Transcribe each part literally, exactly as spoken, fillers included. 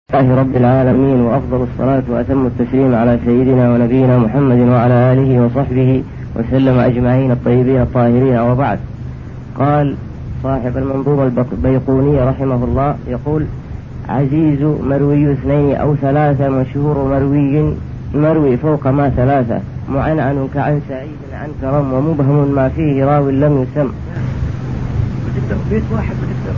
الله رب العالمين، وأفضل الصلاة وأتم التسليم على سيدنا ونبينا محمد وعلى آله وصحبه وسلم أجمعين الطيبين الطاهرين، وبعد. قال صاحب المنظومة البيقوني رحمه الله يقول: عزيز مروي اثنين أو ثلاثة، مشهور مروي مروي فوق ما ثلاثة، معنعن كعن سعيد عن كرم، ومبهم ما فيه راو لم يسم. بتقدر بيت واحد بتقدر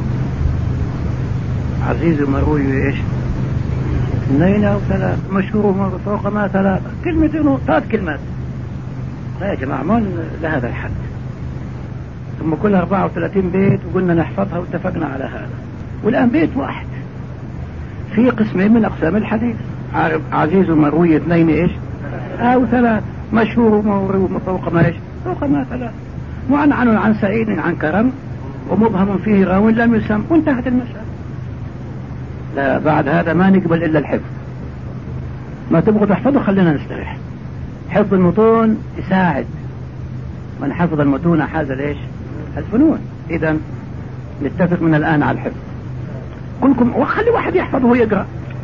عزيز مروي ايش اثنين او ثلاثة، مشهور فوق ما ثلاثة، كلمتين ثلاث كلمات. لا يا جماعة، ما لهذا الحد. ثم كل أربعة وثلاثين بيت وقلنا نحفظها واتفقنا على هذا، والآن بيت واحد في قسمين من أقسام الحديث: عزيز مروي اثنين ايش او ثلاث، مشهور مروي فوق ما ايش فوق ما ثلاث، معنعن عن سعيد عن كرم، ومبهم فيه راو لم يسم، وانتهت المسألة. لا، بعد هذا ما نقبل إلا الحفظ. ما تبغوا تحفظوا خلينا نستريح. حفظ المتون يساعد، من حفظ المتون حاز ليش الفنون. إذا نتفق من الآن على الحفظ كلكم، وخلي واحد يحفظ وهو يقرأ.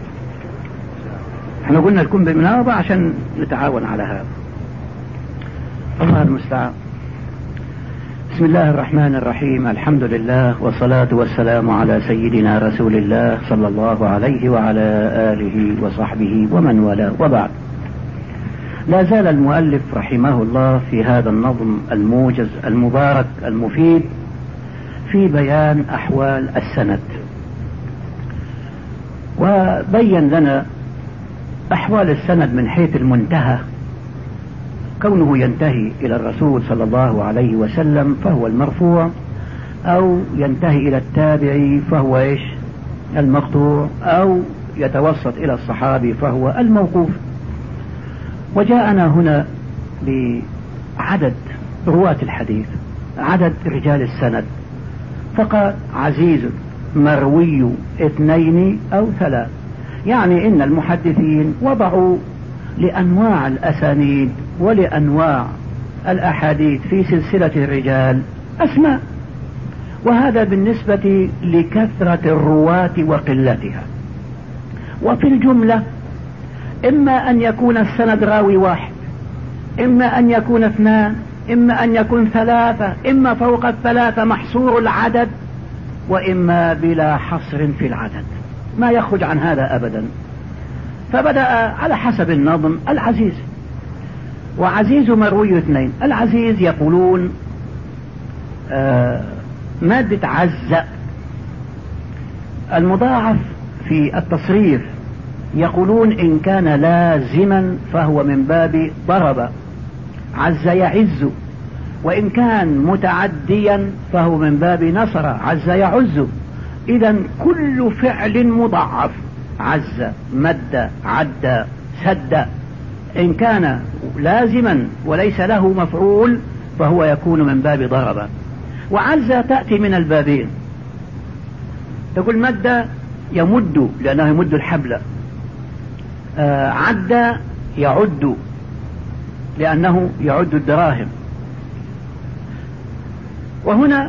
احنا قلنا لكم بمناوبة عشان نتعاون على هذا. الله المستعان. بسم الله الرحمن الرحيم، الحمد لله والصلاة والسلام على سيدنا رسول الله صلى الله عليه وعلى آله وصحبه ومن والاه، وبعد. لا زال المؤلف رحمه الله في هذا النظم الموجز المبارك المفيد في بيان أحوال السند، وبين لنا أحوال السند من حيث المنتهى، كونه ينتهي إلى الرسول صلى الله عليه وسلم فهو المرفوع، أو ينتهي إلى التابعي فهو إيش المقطوع، أو يتوسط إلى الصحابي فهو الموقوف. وجاءنا هنا بعدد رواة الحديث، عدد رجال السند، فقال: عزيز مروي اثنين أو ثلاث، يعني إن المحدثين وضعوا لأنواع الأسانيد ولأنواع الأحاديث في سلسلة الرجال أسماء، وهذا بالنسبة لكثرة الرواة وقلتها. وفي الجملة إما أن يكون السند راوي واحد، إما أن يكون اثنان، إما أن يكون ثلاثة، إما فوق الثلاثة محصور العدد، وإما بلا حصر في العدد، ما يخرج عن هذا أبدا. فبدأ على حسب النظم: العزيز. وعزيز مروي اثنين. العزيز يقولون آه مادة عز المضاعف في التصريف، يقولون إن كان لازما فهو من باب ضرب، عز يعز، وإن كان متعديا فهو من باب نصر، عز يعز. إذا كل فعل مضاعف: عز، مد، عد، سد، إن كان لازما وليس له مفعول فهو يكون من باب ضرب. وعز تأتي من البابين، تقول مد يمد لأنه يمد الحبل، آه عد يعد لأنه يعد الدراهم. وهنا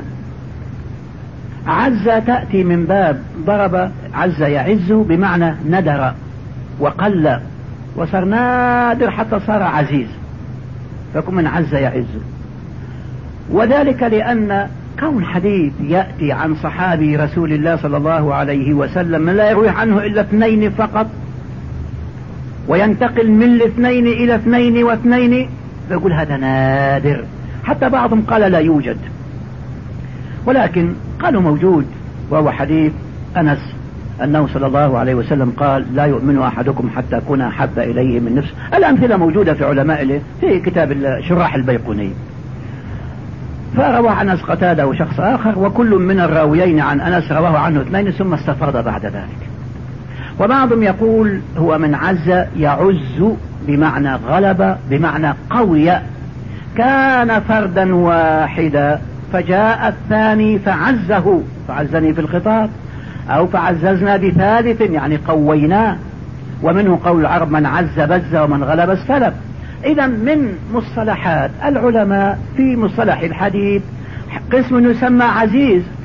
عز تأتي من باب ضرب، عز يعز بمعنى ندر وقل وصار نادر حتى صار عزيز، فكم من عز يعز. وذلك لأن كون حديث يأتي عن صحابي رسول الله صلى الله عليه وسلم لا يروي عنه إلا اثنين فقط، وينتقل من الاثنين إلى اثنين واثنين، فيقول هذا نادر. حتى بعضهم قال لا يوجد، ولكن قالوا موجود، وهو حديث أنس أنه صلى الله عليه وسلم قال: لا يؤمن أحدكم حتى أكون أحب إليه من نفسه. الأمثلة موجودة في علماء في كتاب شراح البيقوني. فروى عن أنس قتادة وشخص آخر، وكل من الراويين عن أنس رواه عنه اثنين ثم استفاض بعد ذلك. وبعضهم يقول هو من عز يعز بمعنى غلب، بمعنى قوي، كان فردا واحدا فجاء الثاني فعزه، فعزني في الخطاب، أو فعززنا بثالث يعني قويناه. ومنه قول العرب: من عز بز ومن غلب استلب. إذا من مصطلحات العلماء في مصطلح الحديث قسم يسمى عزيز،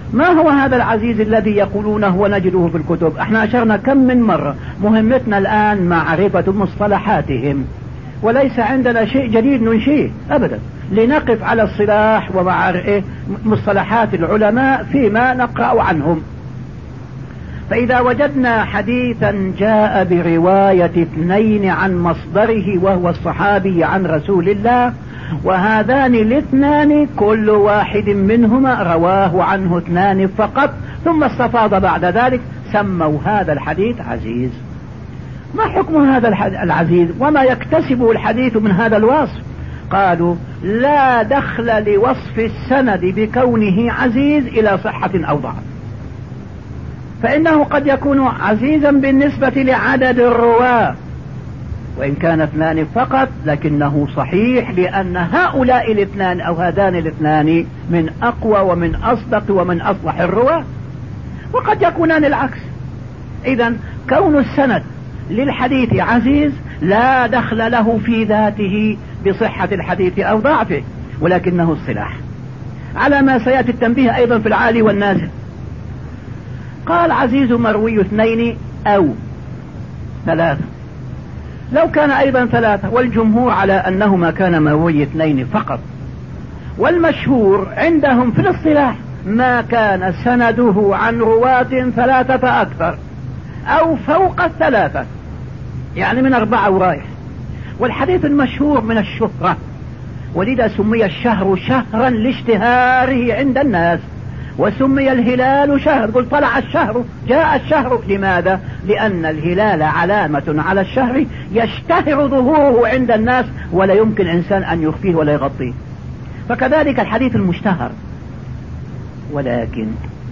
ما هو هذا العزيز الذي يقولونه ونجده في الكتب؟ احنا أشرنا كم من مرة، مهمتنا الآن معرفة مصطلحاتهم، وليس عندنا شيء جديد ننشيه أبدا، لنقف على الصلاح ومع مصطلحات العلماء فيما نقرأ عنهم. فإذا وجدنا حديثا جاء برواية اثنين عن مصدره وهو الصحابي عن رسول الله، وهذان الاثنان كل واحد منهما رواه عنه اثنان فقط ثم استفاض بعد ذلك، سموا هذا الحديث عزيز. ما حكم هذا العزيز وما يكتسبه الحديث من هذا الوصف؟ قالوا لا دخل لوصف السند بكونه عزيز إلى صحة أو ضعف، فإنه قد يكون عزيزا بالنسبة لعدد الرواة وإن كان اثنان فقط، لكنه صحيح لأن هؤلاء الاثنان أو هذان الاثنان من أقوى ومن أصدق ومن أصلح الرواة. وقد يكونان العكس. إذا كون السند للحديث عزيز لا دخل له في ذاته بصحة الحديث أو ضعفه، ولكنه الصلاح على ما سيأتي التنبيه أيضا في العالي والنازل. قال عزيز مروي اثنين أو ثلاثة، لو كان أيضا ثلاثة، والجمهور على أنهما كان مروي اثنين فقط، والمشهور عندهم في الاصطلاح ما كان سنده عن رواة ثلاثة فأكثر أو فوق الثلاثة، يعني من أربعة ورايح. والحديث المشهور من الشهرة، ولذا سمي الشهر شهرا لاشتهاره عند الناس، وسمي الهلال شهر، قل طلع الشهر جاء الشهر. لماذا؟ لأن الهلال علامة على الشهر يشتهر ظهوره عند الناس ولا يمكن إنسان أن يخفيه ولا يغطيه. فكذلك الحديث المشتهر، ولكن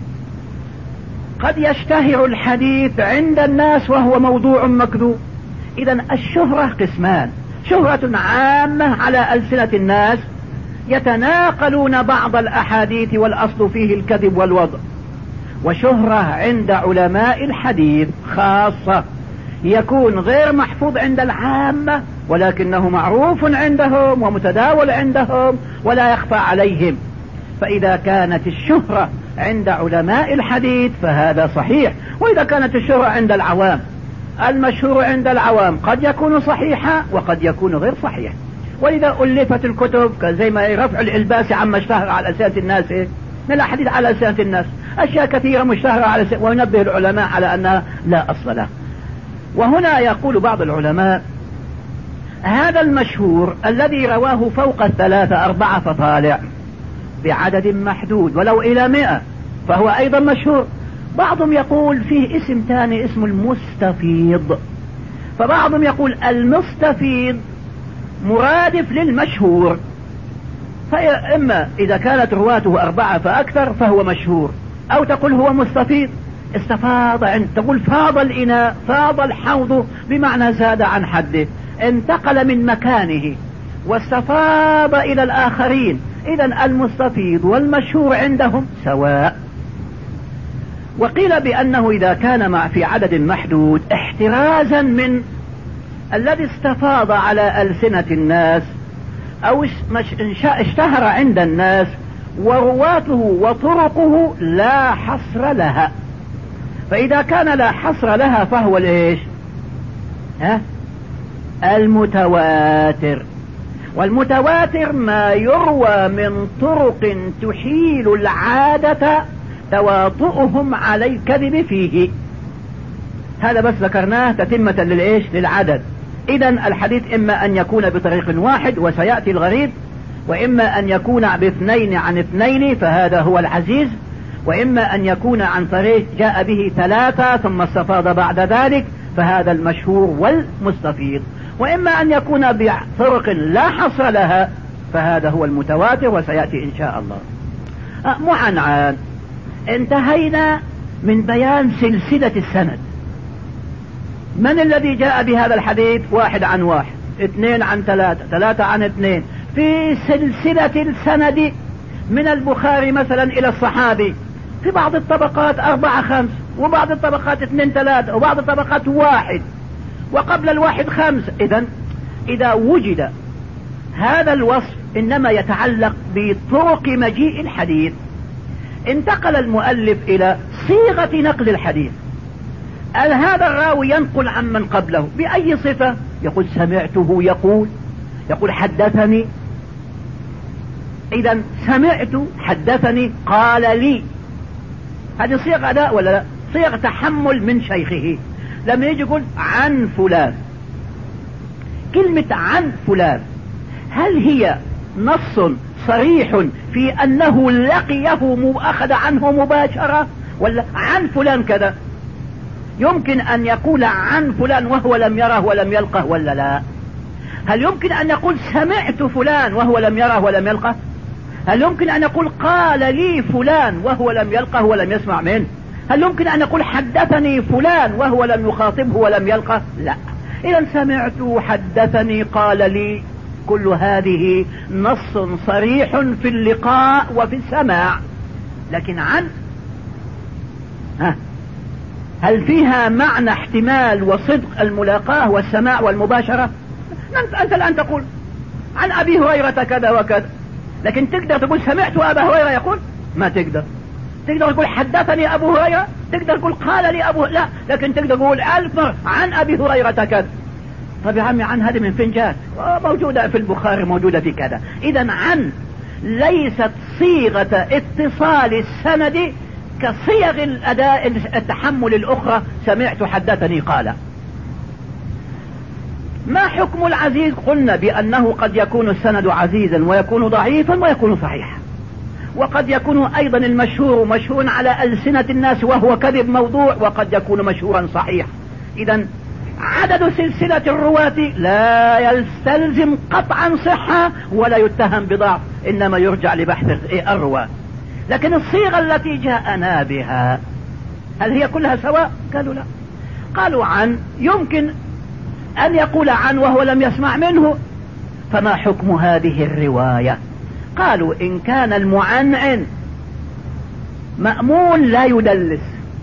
قد يشتهر الحديث عند الناس وهو موضوع مكذوب. إذن الشهرة قسمان: شهرة عامة على ألسنة الناس يتناقلون بعض الأحاديث والأصل فيه الكذب والوضع، وشهرة عند علماء الحديث خاصة يكون غير محفوظ عند العامة ولكنه معروف عندهم ومتداول عندهم ولا يخفى عليهم. فإذا كانت الشهرة عند علماء الحديث فهذا صحيح، وإذا كانت الشهرة عند العوام، المشهور عند العوام قد يكون صحيحا وقد يكون غير صحيح. ولذا ألفت الكتب زي ما رفع الإلباس عما اشتهر على ألسنة الناس من الحديث على ألسنة الناس، أشياء كثيرة مشتهرة على ألسنة، وينبه العلماء على أنها لا أصل له. وهنا يقول بعض العلماء هذا المشهور الذي رواه فوق الثلاثة أربعة فطالع بعدد محدود ولو إلى مئة فهو أيضا مشهور. بعضهم يقول فيه اسم ثاني اسم المستفيض، فبعضهم يقول المستفيض مرادف للمشهور، فإما إذا كانت رواته أربعة فأكثر فهو مشهور، أو تقول هو مستفيض استفاض عند، تقول فاض الإناء فاض الحوض بمعنى زاد عن حده، انتقل من مكانه واستفاض إلى الآخرين. إذن المستفيض والمشهور عندهم سواء. وقيل بأنه إذا كان مع في عدد محدود احترازا من الذي استفاض على ألسنة الناس أو اشتهر عند الناس ورواته وطرقه لا حصر لها. فإذا كان لا حصر لها فهو الإيش؟ ها؟ المتواتر. والمتواتر ما يروى من طرق تحيل العادة تواطؤهم على الكذب فيه. هذا بس ذكرناه تتمة للإيش؟ للعدد. إذن الحديث إما أن يكون بطريق واحد وسيأتي الغريب، وإما أن يكون باثنين عن اثنين فهذا هو العزيز، وإما أن يكون عن طريق جاء به ثلاثة ثم استفاض بعد ذلك فهذا المشهور والمستفيض، وإما أن يكون بطرق لا حصر لها فهذا هو المتواتر وسيأتي إن شاء الله. معنعان. انتهينا من بيان سلسلة السند. من الذي جاء بهذا الحديث؟ واحد عن واحد، اثنين عن ثلاثة، ثلاثة عن اثنين، في سلسلة السند من البخاري مثلا إلى الصحابي، في بعض الطبقات أربعة خمس، وبعض الطبقات اثنين ثلاثة، وبعض الطبقات واحد، وقبل الواحد خمس. إذن إذا وجد هذا الوصف إنما يتعلق بطرق مجيء الحديث. انتقل المؤلف إلى صيغة نقل الحديث. قال هذا الراوي ينقل عن من قبله بأي صفة؟ يقول سمعته يقول، يقول حدثني. إذا سمعت، حدثني، قال لي، هذه صيغ أداء ولا لا؟ صيغ تحمل من شيخه. لما يجي يقول عن فلان، كلمة عن فلان هل هي نص صريح في أنه لقيه أخذ عنه مباشرة، ولا عن فلان كذا؟ يمكن أن يقول عن فلان وهو لم يره ولم يلقه ولا لا؟ هل يمكن أن يقول سمعت فلان وهو لم يره ولم يلقه؟ هل يمكن أن يقول قال لي فلان وهو لم يلقه ولم يسمع منه؟ هل يمكن أن يقول حدثني فلان وهو لم يخاطبه ولم يلقه؟ لا. إذا سمعت، حدثني، قال لي، كل هذه نص صريح في اللقاء وفي السماع. لكن عن ها هل فيها معنى احتمال وصدق الملاقاة والسماع والمباشرة؟ أنت الآن تقول عن أبي هريرة كذا وكذا، لكن تقدر تقول سمعت أبا هريرة يقول؟ ما تقدر. تقدر تقول حدثني أبو هريرة، تقدر تقول قال لي أبو، لا، لكن تقدر تقول ألف مرة عن أبي هريرة كذا. طب يا عمي عن هذه من فين جات؟ موجودة في البخاري، موجودة في كذا. إذا عن ليست صيغة اتصال السند كصيغ الأداء التحمل الأخرى، سمعت، حدثني، قال. ما حكم العزيز؟ قلنا بأنه قد يكون السند عزيزا ويكون ضعيفا ويكون صحيحا، وقد يكون أيضا المشهور مشهور على ألسنة الناس وهو كذب موضوع، وقد يكون مشهورا صحيح. إذا عدد سلسلة الرواة لا يستلزم قطعا صحة ولا يتهم بضعف، إنما يرجع لبحث الرواة. لكن الصيغة التي جاءنا بها هل هي كلها سواء؟ قالوا لا. قالوا عن يمكن أن يقول عن وهو لم يسمع منه، فما حكم هذه الرواية؟ قالوا إن كان المعنعن مأمون لا يدلس،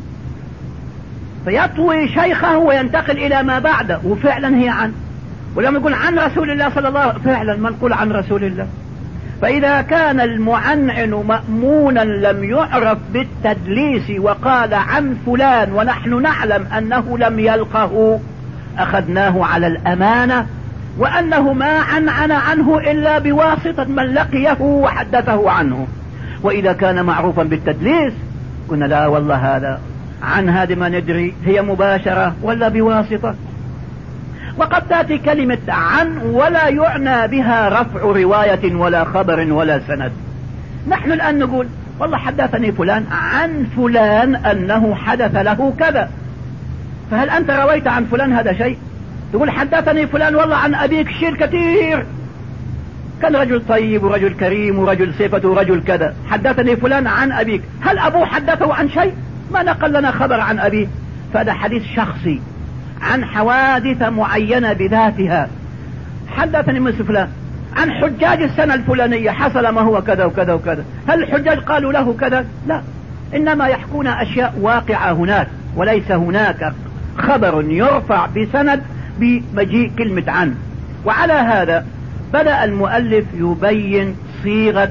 فيطوي شيخه وينتقل إلى ما بعده، وفعلا هي عن. ولما يقول عن رسول الله صلى الله عليه وسلم، فعلا منقول عن رسول الله. فإذا كان المعنعن مأمونا لم يعرف بالتدليس وقال عن فلان ونحن نعلم أنه لم يلقه، أخذناه على الأمانة، وأنه ما عنعن عنه إلا بواسطة من لقيه وحدثه عنه. وإذا كان معروفا بالتدليس قلنا لا والله هذا عن هذه ما ندري هي مباشرة ولا بواسطة. وقد تأتي كلمة عن ولا يعنى بها رفع رواية ولا خبر ولا سند. نحن الآن نقول والله حدثني فلان عن فلان أنه حدث له كذا، فهل أنت رويت عن فلان هذا شيء؟ تقول حدثني فلان والله عن أبيك شيء كثير، كان رجل طيب ورجل كريم ورجل صفة ورجل كذا، حدثني فلان عن أبيك، هل أبوه حدثه عن شيء؟ ما نقل لنا خبر عن أبيه. فهذا حديث شخصي عن حوادث معينة بذاتها. حدثني مثل فلان عن حجاج السنة الفلانية حصل ما هو كذا وكذا وكذا، هل الحجاج قالوا له كذا؟ لا، إنما يحكون أشياء واقعة هناك، وليس هناك خبر يرفع بسند بمجيء كلمة عن. وعلى هذا بدأ المؤلف يبين صيغة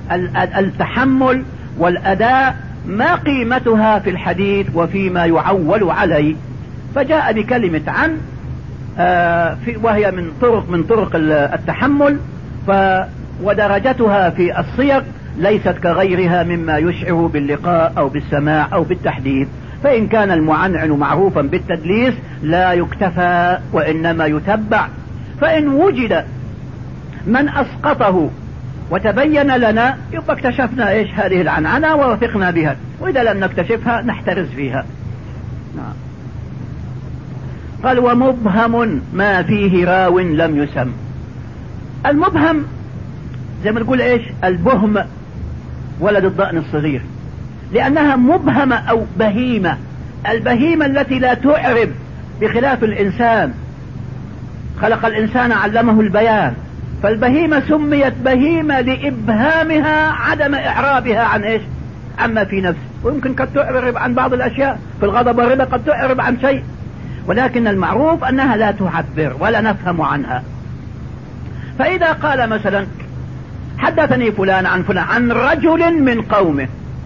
التحمل والأداء ما قيمتها في الحديث وفيما يعول عليه. فجاء بكلمة عن آه وهي من طرق من طرق التحمل، ودرجتها في الصيغ ليست كغيرها مما يشعر باللقاء أو بالسماع أو بالتحديث. فإن كان المعنعن معروفا بالتدليس لا يكتفى وإنما يتبع، فإن وجد من أسقطه وتبين لنا يبقى اكتشفنا إيش هذه العنعنة ووثقنا بها، وإذا لم نكتشفها نحترز فيها. نعم. قال ومبهم ما فيه راو لم يسم. المبهم زي ما نقول إيش البهم ولد الضأن الصغير، لأنها مبهمة أو بهيمة. البهيمة التي لا تعرب، بخلاف الإنسان، خلق الإنسان علمه البيان، فالبهيمة سميت بهيمة لإبهامها عدم إعرابها عن إيش عما في نفسه. ويمكن قد تعرب عن بعض الأشياء في الغضب والرضا، قد تعرب عن شيء، ولكن المعروف أنها لا تعبر ولا نفهم عنها. فإذا قال مثلا حدثني فلان عن فلان عن رجل من قومه،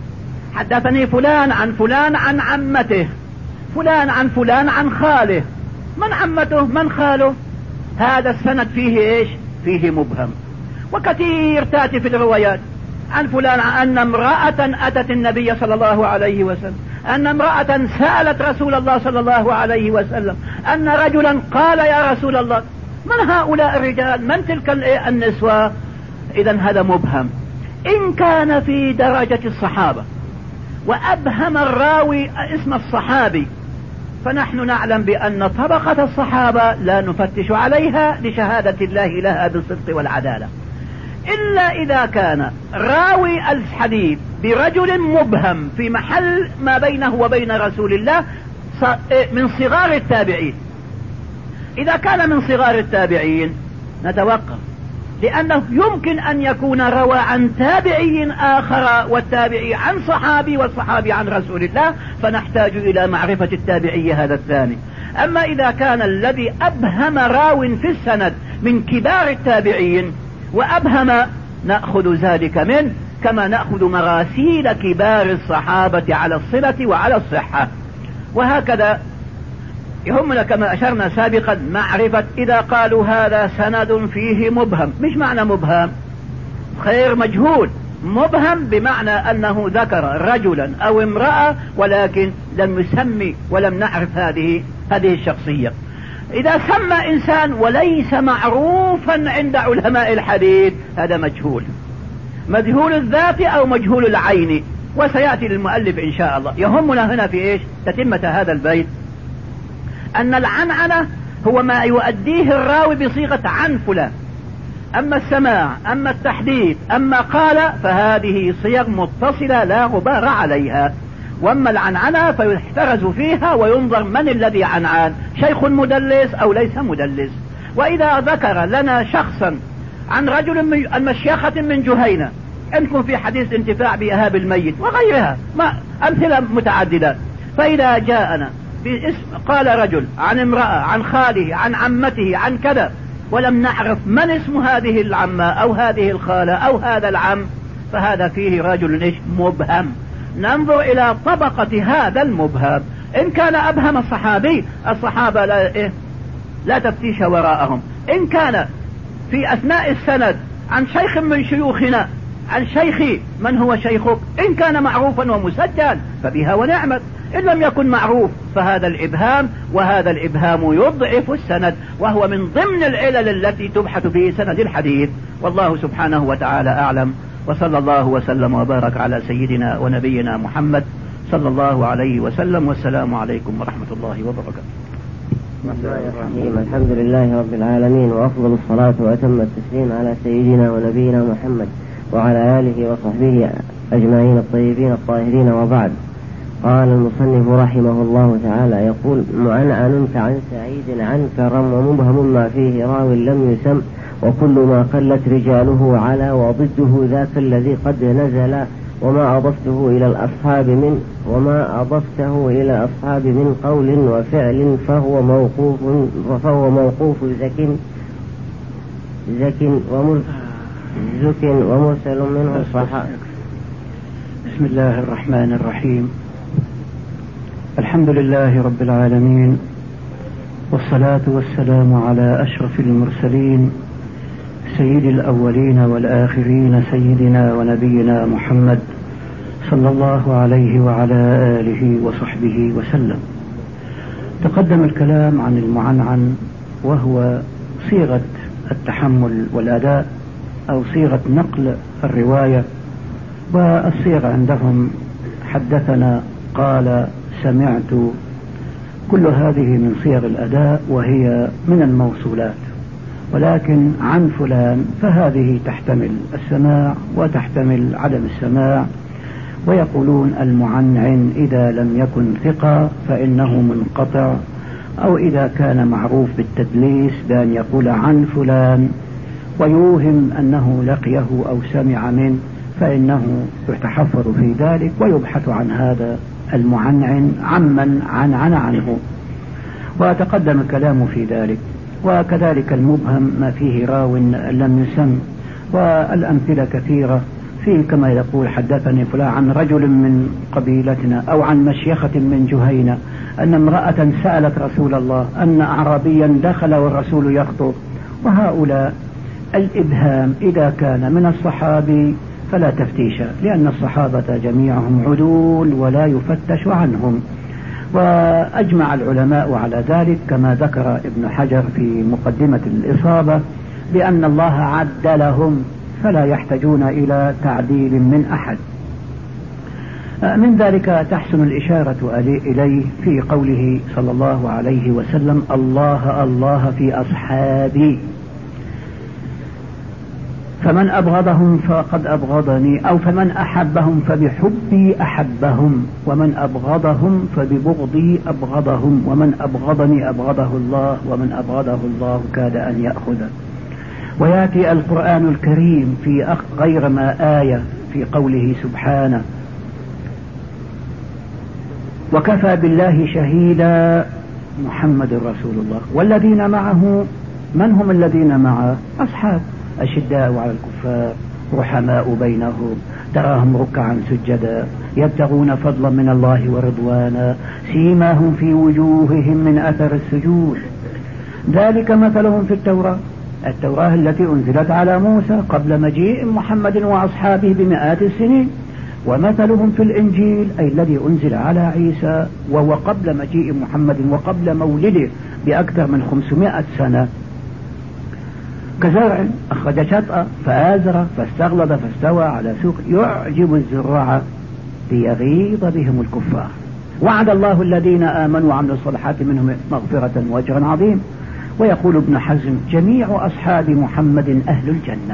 حدثني فلان عن فلان عن عمته، فلان عن فلان عن خاله. من عمته من خاله؟ هذا السند فيه ايش؟ فيه مبهم. وكثير تأتي في الروايات عن فلان أن امرأة أتت النبي صلى الله عليه وسلم، أن امرأة سألت رسول الله صلى الله عليه وسلم، أن رجلا قال يا رسول الله. من هؤلاء الرجال؟ من تلك النسوة؟ إذن هذا مبهم. إن كان في درجة الصحابة وأبهم الراوي اسم الصحابي، فنحن نعلم بأن طبقة الصحابة لا نفتش عليها لشهادة الله لها بالصدق والعدالة، إلا إذا كان راوي الحديث برجل مبهم في محل ما بينه وبين رسول الله من صغار التابعين. إذا كان من صغار التابعين نتوقف، لأنه يمكن أن يكون روى عن تابعي آخر والتابعي عن صحابي والصحابي عن رسول الله، فنحتاج إلى معرفة التابعي هذا الثاني. أما إذا كان الذي أبهم راو في السند من كبار التابعين وأبهم، نأخذ ذلك منه كما نأخذ مراسيل كبار الصحابة على الصلة وعلى الصحة. وهكذا يهمنا كما أشرنا سابقا معرفة إذا قالوا هذا سند فيه مبهم. مش معنى مبهم خير مجهول، مبهم بمعنى أنه ذكر رجلا أو امرأة ولكن لم يسمي ولم نعرف هذه هذه الشخصية. إذا سمى إنسان وليس معروفا عند علماء الحديث هذا مجهول، مجهول الذات أو مجهول العين، وسيأتي للمؤلف إن شاء الله. يهمنا هنا في إيش؟ تتمة هذا البيت أن العنعنة هو ما يؤديه الراوي بصيغة عن فلان. أما السماع، أما التحديث، أما قال، فهذه صيغ متصلة لا غبار عليها. واما العنعنة فيحترز فيها وينظر من الذي عنعن، شيخ مدلس او ليس مدلس. واذا ذكر لنا شخصا عن رجل من المشيخة من جهينة، عندكم في حديث انتفاع بإهاب الميت وغيرها ما امثلة متعددة، فاذا جاءنا باسم قال رجل عن امرأة عن خاله عن عمته عن كذا، ولم نعرف من اسم هذه العمة او هذه الخالة او هذا العم، فهذا فيه رجل ايش؟ مبهم. ننظر إلى طبقة هذا المبهم. إن كان أبهم الصحابي، الصحابة لا, إيه؟ لا تفتيش وراءهم. إن كان في أثناء السند عن شيخ من شيوخنا عن شيخي، من هو شيخك؟ إن كان معروفا ومسجل فبها ونعمت، إن لم يكن معروف فهذا الإبهام، وهذا الإبهام يضعف السند، وهو من ضمن العلل التي تبحث في سند الحديث. والله سبحانه وتعالى أعلم، وصلى الله وسلم وبارك على سيدنا ونبينا محمد صلى الله عليه وسلم، والسلام عليكم ورحمة الله وبركاته. بسم الله الرحمن الحمد لله رب العالمين، وأفضل الصلاة وأتم التسليم على سيدنا ونبينا محمد وعلى آله وصحبه أجمعين الطيبين الطاهرين، وبعد. قال المصنف رحمه الله تعالى يقول: معنعن كعن سعيد عن كرم، ومبهم ما فيه راو لم يسم، وكل ما قلت رجاله على، وضده ذاك الذي قد نزل، وما أضفته إلى الأصحاب من وما أضفته إلى الأصحاب من قول وفعل فهو موقوف فهو موقوف زك زك ومرسل ومرسل منه الصحابة. بسم الله الرحمن الرحيم. الحمد لله رب العالمين، والصلاة والسلام على أشرف المرسلين سيد الأولين والآخرين، سيدنا ونبينا محمد صلى الله عليه وعلى آله وصحبه وسلم. تقدم الكلام عن المعنعن، وهو صيغة التحمل والأداء أو صيغة نقل الرواية. والصيغة عندهم حدثنا، قال، سمعت، كل هذه من صيغ الأداء وهي من الموصولات. ولكن عن فلان فهذه تحتمل السماع وتحتمل عدم السماع. ويقولون المعنعن إذا لم يكن ثقة فإنه منقطع، أو إذا كان معروف بالتدليس بأن يقول عن فلان ويوهم أنه لقيه أو سمع منه، فإنه يتحفظ في ذلك ويبحث عن هذا المعنعن عمن عنعن عنه، وتقدم الكلام في ذلك. وكذلك المبهم ما فيه راو لم يسم، والأمثلة كثيرة في كما يقول حدثني فلان عن رجل من قبيلتنا أو عن مشيخة من جهينة أن امرأة سألت رسول الله أن أعرابيا دخل والرسول يخطب. وهؤلاء الإبهام إذا كان من الصحابي فلا تفتيش، لأن الصحابة جميعهم عدول ولا يفتش عنهم. وأجمع العلماء على ذلك كما ذكر ابن حجر في مقدمة الإصابة بأن الله عدلهم فلا يحتاجون إلى تعديل من أحد. من ذلك تحسن الإشارة إليه في قوله صلى الله عليه وسلم الله الله في أصحابي، فمن أبغضهم فقد أبغضني، أو فمن أحبهم فبحبي أحبهم، ومن أبغضهم فببغضي أبغضهم، ومن أبغضني أبغضه الله، ومن أبغضه الله كاد أن يأخذه. ويأتي القرآن الكريم في غير ما آية في قوله سبحانه وكفى بالله شهيدا محمد رسول الله والذين معه. من هم الذين معه؟ أصحاب أشداء على الكفار رحماء بينهم تراهم ركعا سجدا يبتغون فضلا من الله ورضوانا سيماهم في وجوههم من أثر السجود ذلك مثلهم في التوراة التوراة التي أنزلت على موسى قبل مجيء محمد وأصحابه بمئات السنين، ومثلهم في الإنجيل أي الذي أنزل على عيسى وهو قبل مجيء محمد وقبل مولده بأكثر من خمسمائة سنة، كزرع أخرج شطأ فآزر فاستغلظ فاستوى على سوق يعجب الزراع ليغيظ بهم الكفار. وعد الله الذين آمنوا وعملوا الصالحات منهم مغفرة وأجرا عظيم. ويقول ابن حزم جميع أصحاب محمد أهل الجنة.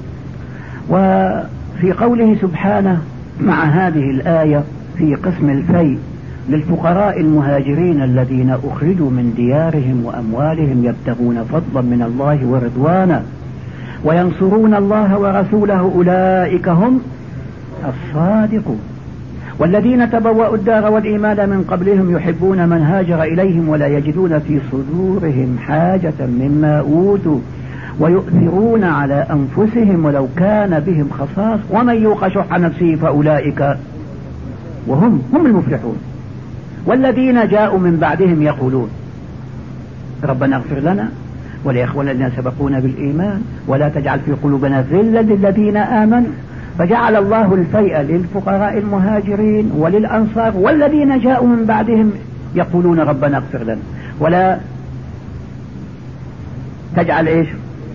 وفي قوله سبحانه مع هذه الآية في قسم الفيء للفقراء المهاجرين الذين أخرجوا من ديارهم وأموالهم يبتغون فضلا من الله ورضوانا وينصرون الله ورسوله أولئك هم الصادقون والذين تبوأوا الدار والإيمان من قبلهم يحبون من هاجر إليهم ولا يجدون في صدورهم حاجة مما أوتوا ويؤثرون على أنفسهم ولو كان بهم خصاص ومن يوق شح نفسه فأولئك وهم هم المفلحون. والذين جاءوا من بعدهم يقولون ربنا اغفر لنا ولإخواننا الذين سبقونا بالإيمان ولا تجعل في قلوبنا غلا للذين آمنوا. فجعل الله الفيء للفقراء المهاجرين وللأنصار والذين جاءوا من بعدهم يقولون ربنا اغفر لنا ولا تجعل ايش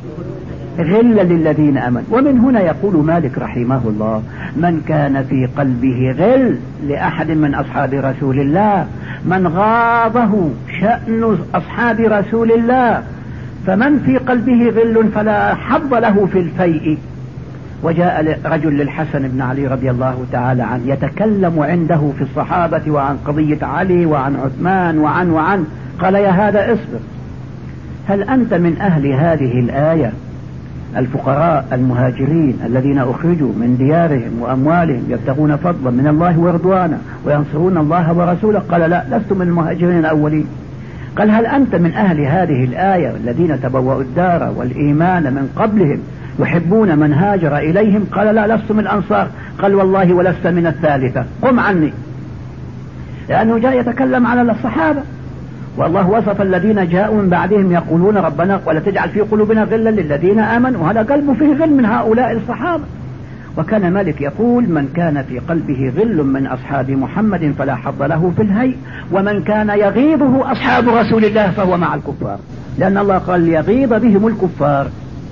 غلا للذين آمنوا. ومن هنا يقول مالك رحمه الله من كان في قلبه غل لأحد من أصحاب رسول الله من غاضه شأن أصحاب رسول الله فمن في قلبه غل فلا حظ له في الفيء. وجاء رجل للحسن بن علي رضي الله تعالى عنه يتكلم عنده في الصحابة وعن قضية علي وعن عثمان وعن وعن قال يا هذا اصبر هل أنت من أهل هذه الآية الفقراء المهاجرين الذين أخرجوا من ديارهم وأموالهم يبتغون فضلا من الله ورضوانا وينصرون الله ورسوله؟ قال لا لست من المهاجرين الأولين. قال هل أنت من أهل هذه الآية الذين تبوأوا الدار والإيمان من قبلهم يحبون من هاجر إليهم؟ قال لا لست من الأنصار. قال والله ولست من الثالثة قم عني، لأنه جاء يتكلم على الصحابة والله وصف الذين جاءوا من بعدهم يقولون ربنا ولا تجعل في قلوبنا غلا للذين آمنوا وهذا قلبه فيه غل من هؤلاء الصحابة. وكان مالك يقول من كان في قلبه غل من أصحاب محمد فلا حظ له في الهي ومن كان يغيظه أصحاب رسول الله فهو مع الكفار، لأن الله قال يغيظ بهم الكفار.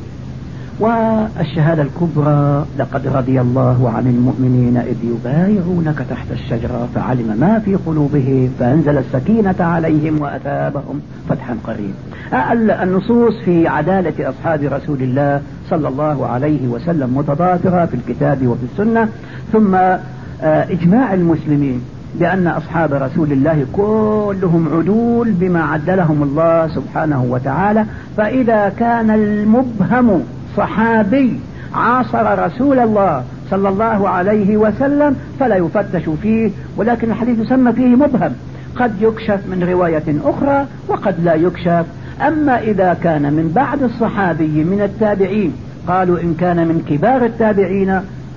والشهادة الكبرى لقد رضي الله عن المؤمنين إذ يبايعونك تحت الشجرة فعلم ما في قلوبهم فأنزل السكينة عليهم وأثابهم فتحا قريبا. النصوص في عدالة أصحاب رسول الله صلى الله عليه وسلم متضافرة في الكتاب وفي السنة، ثم إجماع المسلمين بأن أصحاب رسول الله كلهم عدول بما عدلهم الله سبحانه وتعالى. فإذا كان المبهم صحابي عاصر رسول الله صلى الله عليه وسلم فلا يفتش فيه، ولكن الحديث يسمى فيه مبهم قد يكشف من رواية أخرى وقد لا يكشف. أما إذا كان من بعد الصحابي من التابعين قالوا إن كان من كبار التابعين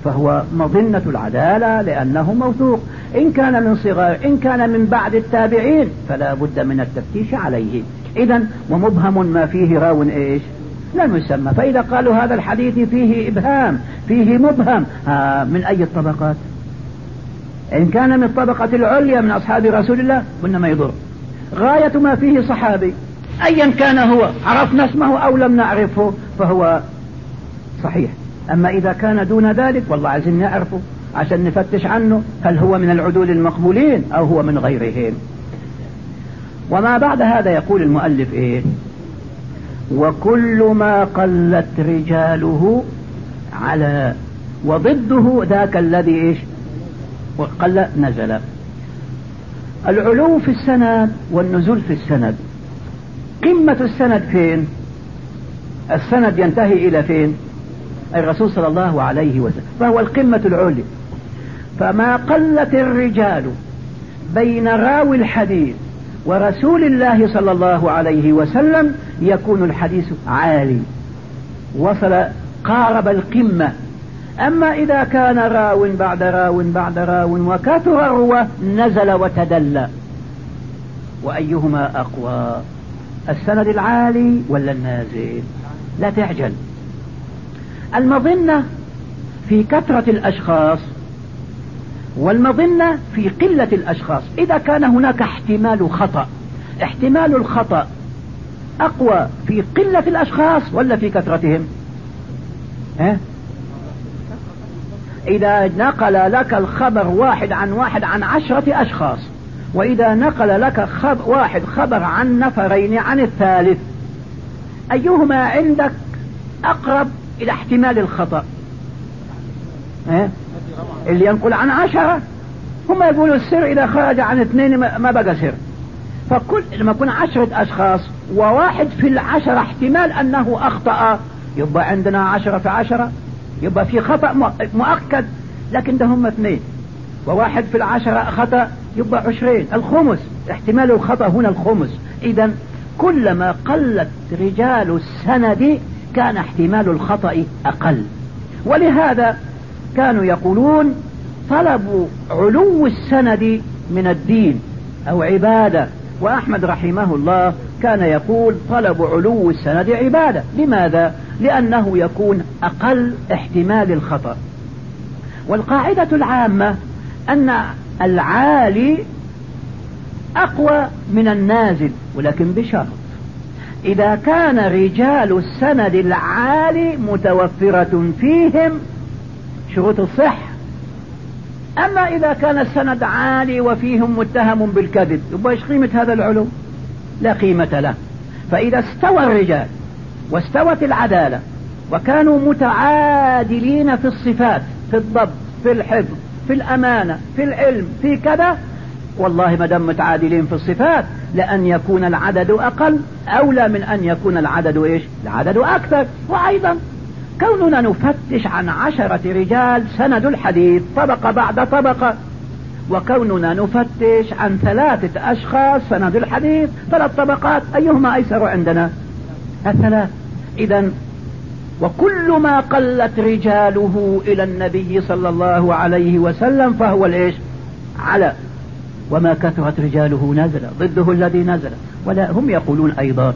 فهو مظنة العدالة لأنه موثوق. إن كان من صغار إن كان من بعد التابعين فلا بد من التفتيش عليه. إذن ومبهم ما فيه راو إيش لم يسمى. فإذا قالوا هذا الحديث فيه إبهام فيه مبهم آه من أي الطبقات؟ إن كان من الطبقة العليا من أصحاب رسول الله قلنا ما يضر. غاية ما فيه صحابي أيا كان هو عرفنا اسمه أو لم نعرفه فهو صحيح. أما إذا كان دون ذلك والله عايزين نعرفه عشان نفتش عنه هل هو من العدول المقبولين أو هو من غيرهم. وما بعد هذا يقول المؤلف إيه؟ وكل ما قلت رجاله على وضده ذاك الذي إيش وقل نزل. العلو في السند والنزول في السند. قمة السند فين؟ السند ينتهي إلى فين؟ الرسول صلى الله عليه وسلم فهو القمة العليا. فما قلت الرجال بين راوي الحديث ورسول الله صلى الله عليه وسلم يكون الحديث عالي وصل قارب القمة. أما إذا كان راو بعد راو بعد راو وكثر الرواه نزل وتدلى. وأيهما أقوى السند العالي ولا النازل؟ لا تعجل. المظنة في كثرة الأشخاص والمظنة في قلة الأشخاص. إذا كان هناك احتمال خطأ احتمال الخطأ أقوى في قلة الأشخاص ولا في كثرتهم؟ اه؟ إذا نقل لك الخبر واحد عن واحد عن عشرة أشخاص وإذا نقل لك خب واحد خبر عن نفرين عن الثالث أيهما عندك أقرب إلى احتمال الخطأ؟ اه؟ اللي ينقل عن عشرة. هم يقولوا السر إذا خرج عن اثنين ما بقى سر. فكل لما يكون عشرة أشخاص وواحد في العشرة احتمال أنه أخطأ يبقى عندنا عشرة في عشرة يبقى في خطأ مؤكد. لكن ده هم اثنين وواحد في العشرة خطأ يبقى عشرين الخمس. احتمال الخطأ هنا الخمس. إذن كلما قلت رجال السند كان احتمال الخطأ أقل. ولهذا كانوا يقولون طلب علو السند من الدين أو عبادة. وأحمد رحمه الله كان يقول طلب علو السند عبادة. لماذا؟ لأنه يكون أقل احتمال الخطأ. والقاعدة العامة أن العالي أقوى من النازل ولكن بشرط إذا كان رجال السند العالي متوفرة فيهم شروط الصحة. أما إذا كان السند عالي وفيهم متهم بالكذب يبقى إيش قيمة هذا العلو؟ لا قيمة له. فإذا استوى الرجال واستوت العدالة وكانوا متعادلين في الصفات في الضبط في الحفظ في الأمانة في العلم في كذا والله ما دام متعادلين في الصفات لأن يكون العدد أقل أولى من أن يكون العدد إيش؟ العدد أكثر. وأيضا كوننا نفتش عن عشرة رجال سند الحديث طبقة بعد طبقة وكوننا نفتش عن ثلاثة أشخاص سند الحديث ثلاث طبقات أيهما أيسر عندنا؟ الثلاث. إذن وكل ما قلت رجاله إلى النبي صلى الله عليه وسلم فهو الإيش؟ على. وما كثرت رجاله نزل ضده الذي نزل. ولا هم يقولون أيضا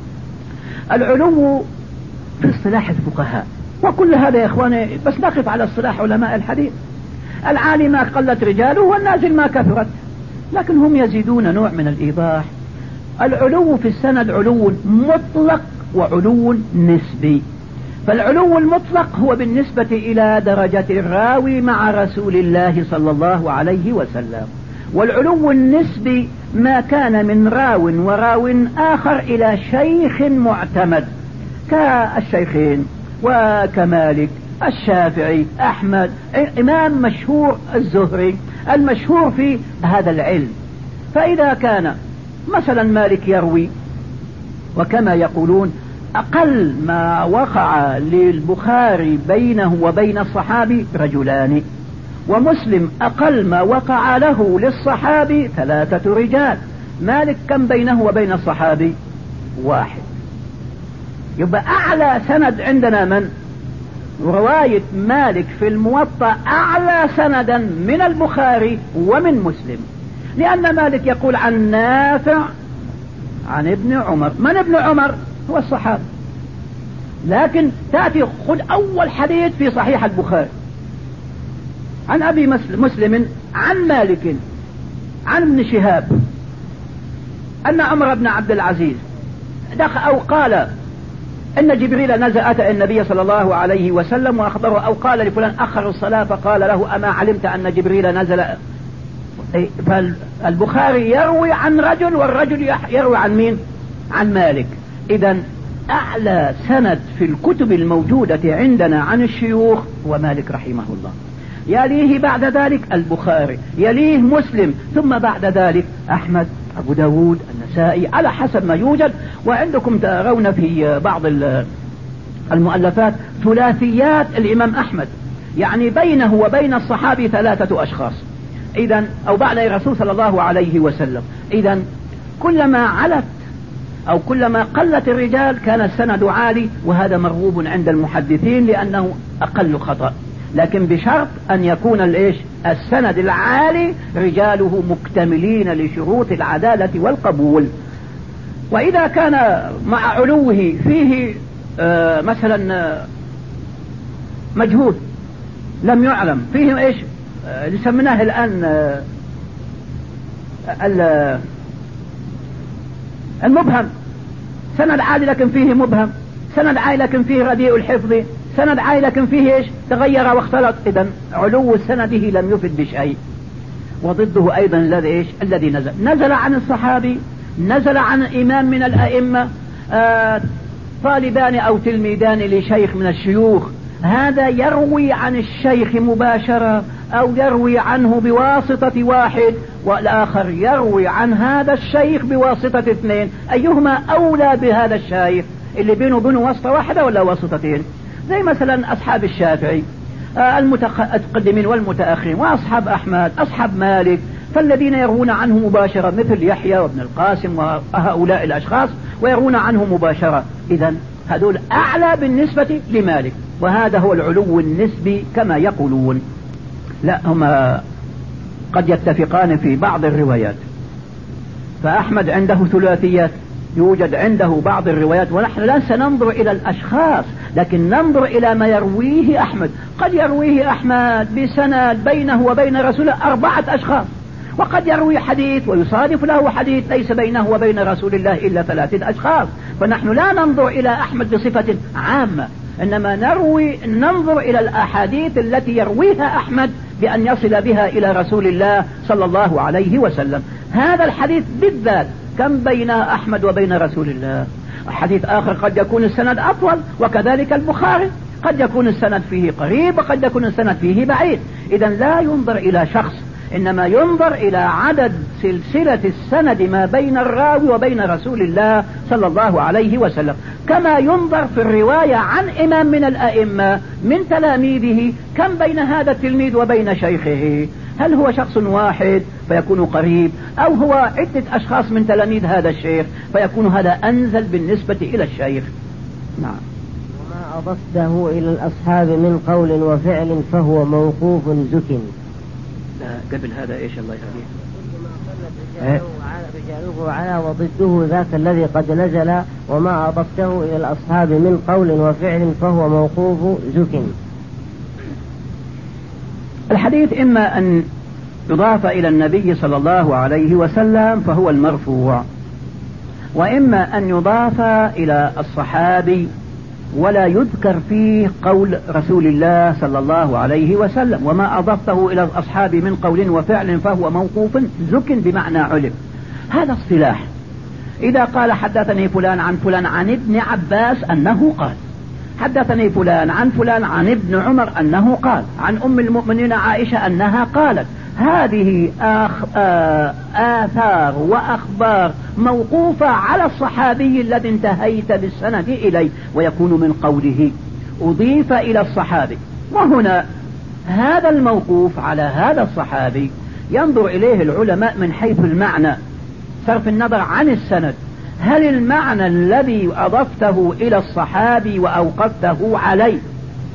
العلو في اصطلاح الفقهاء. وكل هذا يا إخواني بس نقف على اصطلاح علماء الحديث. العالي ما قلت رجاله والنازل ما كثرت. لكن هم يزيدون نوع من الإيضاح. العلو في السند علو مطلق وعلو نسبي. فالعلو المطلق هو بالنسبة إلى درجة الراوي مع رسول الله صلى الله عليه وسلم. والعلو النسبي ما كان من راو وراو آخر إلى شيخ معتمد كالشيخين وكمالك الشافعي أحمد إمام مشهور الزهري المشهور في هذا العلم. فإذا كان مثلا مالك يروي وكما يقولون أقل ما وقع للبخاري بينه وبين الصحابي رجلان ومسلم أقل ما وقع له للصحابي ثلاثة رجال. مالك كم بينه وبين الصحابي؟ واحد. يبقى أعلى سند عندنا من؟ رواية مالك في الموطأ أعلى سندا من البخاري ومن مسلم، لأن مالك يقول عن نافع عن ابن عمر. من ابن عمر؟ هو الصحابي. لكن تأتي خذ أول حديث في صحيح البخاري عن أبي مسلم عن مالك عن ابن شهاب أن عمر بن عبد العزيز دخل أو قال إن جبريل نزل أتى النبي صلى الله عليه وسلم وأخبره، أو قال لفلان أخر الصلاة فقال له أما علمت أن جبريل نزل. فالبخاري يروي عن رجل والرجل يروي عن مين؟ عن مالك. إذن أعلى سند في الكتب الموجودة عندنا عن الشيوخ هو مالك رحمه الله، يليه بعد ذلك البخاري، يليه مسلم، ثم بعد ذلك أحمد، أبو داود، النسائي، على حسب ما يوجد. وعندكم ترون في بعض المؤلفات ثلاثيات الإمام أحمد، يعني بينه وبين الصحابي ثلاثة أشخاص إذن، أو بعد الرسول صلى الله عليه وسلم. إذن كلما علت أو كلما قلت الرجال كان السند عالي، وهذا مرغوب عند المحدثين لأنه أقل خطأ، لكن بشرط أن يكون الإيش السند العالي رجاله مكتملين لشروط العدالة والقبول. وإذا كان مع علوه فيه آه مثلا آه مجهود لم يعلم فيه إيش آه لسمناه الآن آه المبهم، سند عالي لكن فيه مبهم، سند عالي لكن فيه رديء الحفظ، سند عالي لكن فيه إيش تغير واختلط. إذن علو سنده لم يفد بشيء. وضده أيضا الذي إيش الذي نزل نزل عن الصحابي، نزل عن إمام من الأئمة، آه طالبان أو تلميذان لشيخ من الشيوخ، هذا يروي عن الشيخ مباشرة أو يروي عنه بواسطة واحد، والآخر يروي عن هذا الشيخ بواسطة اثنين. أيهما أولى بهذا الشيخ؟ اللي بينه وبينه واسطة واحدة ولا واسطتين؟ زي مثلا أصحاب الشافعي آه المتقدمين والمتأخرين، وأصحاب أحمد، أصحاب مالك، فالذين يروون عنه مباشرة مثل يحيى وابن القاسم وهؤلاء الأشخاص ويروون عنه مباشرة. إذن هذول أعلى بالنسبة لمالك، وهذا هو العلو النسبي كما يقولون. لا، هما قد يتفقان في بعض الروايات. فأحمد عنده ثلاثيات، يوجد عنده بعض الروايات، ونحن لا سننظر إلى الأشخاص لكن ننظر إلى ما يرويه أحمد. قد يرويه أحمد بسند بينه وبين رسوله أربعة أشخاص، وقد يروي حديث ويصادف له حديث ليس بينه وبين رسول الله إلا ثلاثين أشخاص. فنحن لا ننظر إلى أحمد بصفة عامة، إنما نروي ننظر إلى الأحاديث التي يرويها أحمد بأن يصل بها إلى رسول الله صلى الله عليه وسلم. هذا الحديث بالذات كم بين أحمد وبين رسول الله؟ حديث آخر قد يكون السند أطول، وكذلك البخاري قد يكون السند فيه قريب وقد يكون السند فيه بعيد. إذن لا ينظر إلى شخص، إنما ينظر إلى عدد سلسلة السند ما بين الراوي وبين رسول الله صلى الله عليه وسلم، كما ينظر في الرواية عن إمام من الأئمة من تلاميذه كم بين هذا التلميذ وبين شيخه، هل هو شخص واحد فيكون قريب، أو هو عدة أشخاص من تلاميذ هذا الشيخ فيكون هذا أنزل بالنسبة إلى الشيخ. نعم. وما أضفته إلى الأصحاب من قول وفعل فهو موقوف زك. قبل هذا إيش الله يهديه؟ رجاله على وضده ذاك الذي قد نزل. وما أضفته إلى الأصحاب من قول وفعل فهو موقوف زك. الحديث إما أن يضاف إلى النبي صلى الله عليه وسلم فهو المرفوع، وإما أن يضاف إلى الصحابي ولا يذكر فيه قول رسول الله صلى الله عليه وسلم. وما أضفته إلى الأصحاب من قول وفعل فهو موقوف زك بمعنى علم. هذا اصطلاح. إذا قال حدثني فلان عن فلان عن ابن عباس أنه قال، حدثني فلان عن فلان عن ابن عمر أنه قال، عن أم المؤمنين عائشة أنها قالت، هذه آخ آثار وأخبار موقوفة على الصحابي الذي انتهيت بالسند إليه، ويكون من قوله أضيف إلى الصحابي. وهنا هذا الموقوف على هذا الصحابي ينظر إليه العلماء من حيث المعنى، صرف النظر عن السند. هل المعنى الذي أضفته إلى الصحابي وأوقفته عليه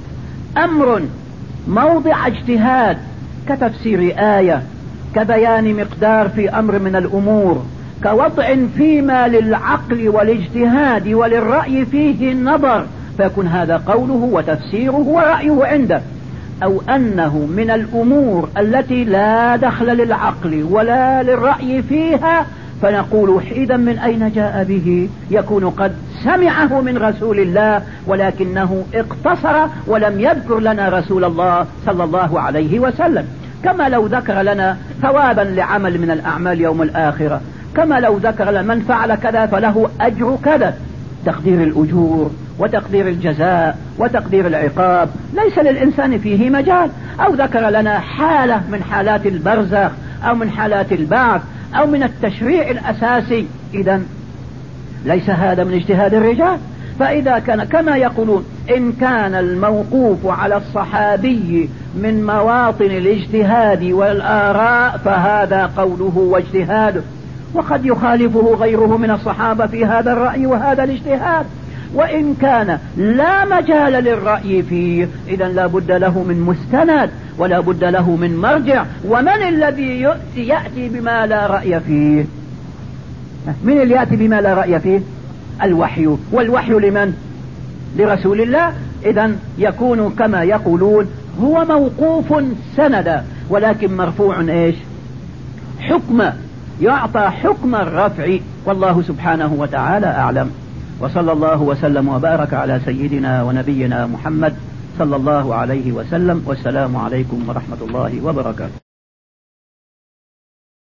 أمر موضع اجتهاد كتفسير آية، كبيان مقدار في أمر من الأمور، كوضع فيما للعقل والاجتهاد وللرأي فيه النظر، فيكون هذا قوله وتفسيره ورأيه عنده. أو أنه من الأمور التي لا دخل للعقل ولا للرأي فيها، فنقول إذا من أين جاء به؟ يكون قد سمعه من رسول الله ولكنه اقتصر ولم يذكر لنا رسول الله صلى الله عليه وسلم. كما لو ذكر لنا ثوابا لعمل من الأعمال يوم الآخرة، كما لو ذكر لنا من فعل كذا فله أجر كذا، تقدير الأجور وتقدير الجزاء وتقدير العقاب ليس للإنسان فيه مجال. أو ذكر لنا حالة من حالات البرزخ أو من حالات البعث أو من التشريع الأساسي، إذن ليس هذا من اجتهاد الرجال. فإذا كان كما يقولون إن كان الموقوف على الصحابي من مواطن الاجتهاد والآراء فهذا قوله واجتهاده، وقد يخالفه غيره من الصحابة في هذا الرأي وهذا الاجتهاد. وإن كان لا مجال للرأي فيه إذن لا بد له من مستند ولا بد له من مرجع. ومن الذي يأتي بما لا رأي فيه؟ من اللي يأتي بما لا رأي فيه؟ الوحي. والوحي لمن؟ لرسول الله. إذن يكون كما يقولون هو موقوف سندا ولكن مرفوع إيش؟ حكم، يعطى حكم الرفع. والله سبحانه وتعالى أعلم. وصلى الله وسلم وبارك على سيدنا ونبينا محمد صلى الله عليه وسلم. والسلام عليكم ورحمة الله وبركاته.